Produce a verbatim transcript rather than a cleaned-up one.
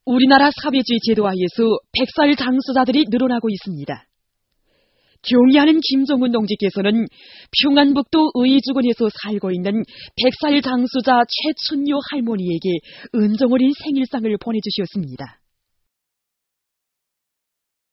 우리나라 사회주의 제도하에서 백살 장수자들이 늘어나고 있습니다. 경의하는 김정은 동지께서는 평안북도 의주군에서 살고 있는 백살 장수자 최춘요 할머니에게 은정 어린 생일상을 보내주셨습니다.